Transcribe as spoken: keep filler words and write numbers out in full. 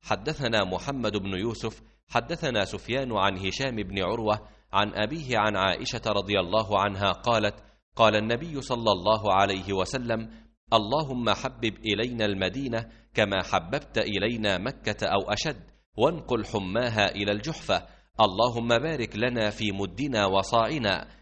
حدثنا محمد بن يوسف حدثنا سفيان عن هشام بن عروة عن أبيه عن عائشة رضي الله عنها قالت: قال النبي صلى الله عليه وسلم: اللهم حبب إلينا المدينة كما حببت إلينا مكة أو أشد، وانقل حماها إلى الجحفة. اللهم بارك لنا في مدنا وصاعنا،